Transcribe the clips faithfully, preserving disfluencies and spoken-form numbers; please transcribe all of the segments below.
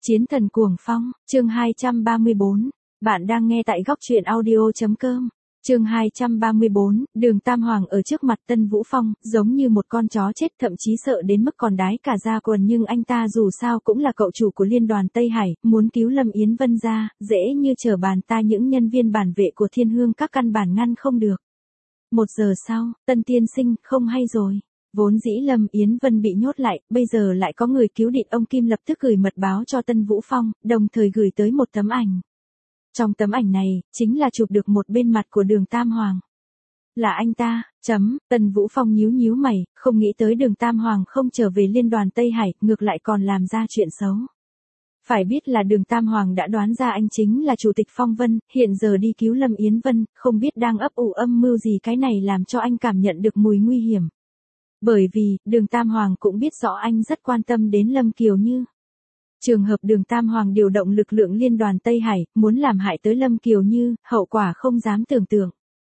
Chiến thần cuồng phong, chương hai trăm ba mươi bốn. Bạn đang nghe tại góc truyện audio chấm com. Chương hai trăm ba mươi bốn, Đường Tam Hoàng ở trước mặt Tân Vũ Phong, giống như một con chó chết, thậm chí sợ đến mức còn đái cả da quần, nhưng anh ta dù sao cũng là cậu chủ của liên đoàn Tây Hải, muốn cứu Lâm Yến Vân ra, dễ như trở bàn tay, những nhân viên bảo vệ của Thiên Hương các căn bản ngăn không được. Một giờ sau, Tân tiên sinh, không hay rồi. Vốn dĩ Lâm Yến Vân bị nhốt lại, bây giờ lại có người cứu định. Ông Kim lập tức gửi mật báo cho Tân Vũ Phong, đồng thời gửi tới một tấm ảnh. Trong tấm ảnh này, chính là chụp được một bên mặt của Đường Tam Hoàng. Là anh ta, chấm, Tân Vũ Phong nhíu nhíu mày, không nghĩ tới Đường Tam Hoàng không trở về liên đoàn Tây Hải, ngược lại còn làm ra chuyện xấu. Phải biết là Đường Tam Hoàng đã đoán ra anh chính là Chủ tịch Phong Vân, hiện giờ đi cứu Lâm Yến Vân, không biết đang ấp ủ âm mưu gì, cái này làm cho anh cảm nhận được mùi nguy hiểm. Bởi vì, Đường Tam Hoàng cũng biết rõ anh rất quan tâm đến Lâm Kiều Như. Trường hợp Đường Tam Hoàng điều động lực lượng liên đoàn Tây Hải, muốn làm hại tới Lâm Kiều Như, hậu quả không dám tưởng tượng.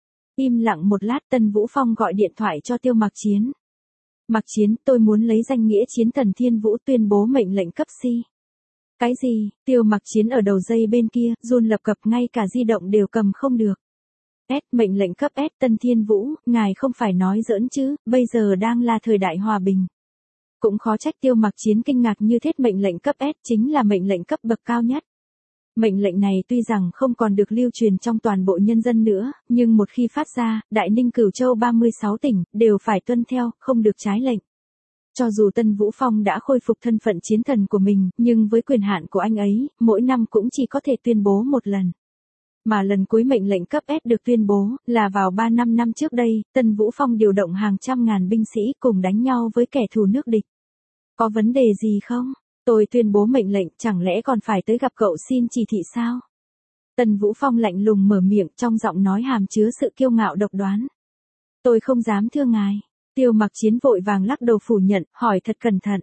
Im lặng một lát, Tân Vũ Phong gọi điện thoại cho Tiêu Mặc Chiến. Mặc Chiến, tôi muốn lấy danh nghĩa chiến thần Thiên Vũ tuyên bố mệnh lệnh cấp si. Cái gì? Tiêu Mặc Chiến ở đầu dây bên kia, run lập cập, ngay cả di động đều cầm không được. S, mệnh lệnh cấp S, Tân Thiên Vũ, ngài không phải nói giỡn chứ, bây giờ đang là thời đại hòa bình. Cũng khó trách Tiêu Mặc Chiến kinh ngạc như thế, mệnh lệnh cấp S chính là mệnh lệnh cấp bậc cao nhất. Mệnh lệnh này tuy rằng không còn được lưu truyền trong toàn bộ nhân dân nữa, nhưng một khi phát ra, Đại Ninh Cửu Châu ba mươi sáu tỉnh, đều phải tuân theo, không được trái lệnh. Cho dù Tân Vũ Phong đã khôi phục thân phận chiến thần của mình, nhưng với quyền hạn của anh ấy, mỗi năm cũng chỉ có thể tuyên bố một lần. Mà lần cuối mệnh lệnh cấp S được tuyên bố, là vào ba năm năm trước đây, Tân Vũ Phong điều động hàng trăm ngàn binh sĩ cùng đánh nhau với kẻ thù nước địch. Có vấn đề gì không? Tôi tuyên bố mệnh lệnh, chẳng lẽ còn phải tới gặp cậu xin chỉ thị sao? Tân Vũ Phong lạnh lùng mở miệng, trong giọng nói hàm chứa sự kiêu ngạo độc đoán. Tôi không dám thưa ngài. Tiêu Mặc Chiến vội vàng lắc đầu phủ nhận, hỏi thật cẩn thận.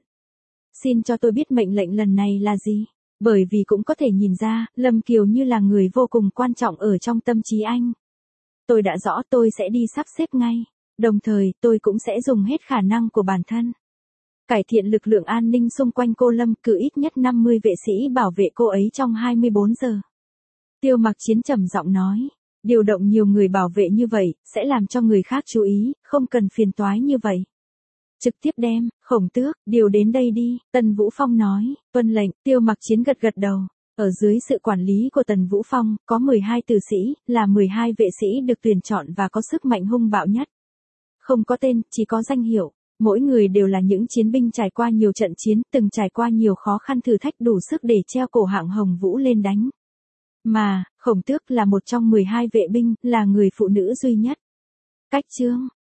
Xin cho tôi biết mệnh lệnh lần này là gì? Bởi vì cũng có thể nhìn ra, Lâm Kiều Như là người vô cùng quan trọng ở trong tâm trí anh. Tôi đã rõ, tôi sẽ đi sắp xếp ngay. Đồng thời, tôi cũng sẽ dùng hết khả năng của bản thân. Cải thiện lực lượng an ninh xung quanh cô Lâm, cử ít nhất năm mươi vệ sĩ bảo vệ cô ấy trong hai mươi bốn giờ. Tiêu Mặc Chiến trầm giọng nói. Điều động nhiều người bảo vệ như vậy, sẽ làm cho người khác chú ý, không cần phiền toái như vậy. Trực tiếp đem, Khổng Tước, điều đến đây đi, Tần Vũ Phong nói, tuân lệnh. Tiêu Mặc Chiến gật gật đầu. Ở dưới sự quản lý của Tần Vũ Phong, có mười hai tử sĩ, là mười hai vệ sĩ được tuyển chọn và có sức mạnh hung bạo nhất. Không có tên, chỉ có danh hiệu. Mỗi người đều là những chiến binh trải qua nhiều trận chiến, từng trải qua nhiều khó khăn thử thách, đủ sức để treo cổ hạng Hồng Vũ lên đánh. Mà, Khổng Tước là một trong mười hai vệ binh, là người phụ nữ duy nhất. Cách chương,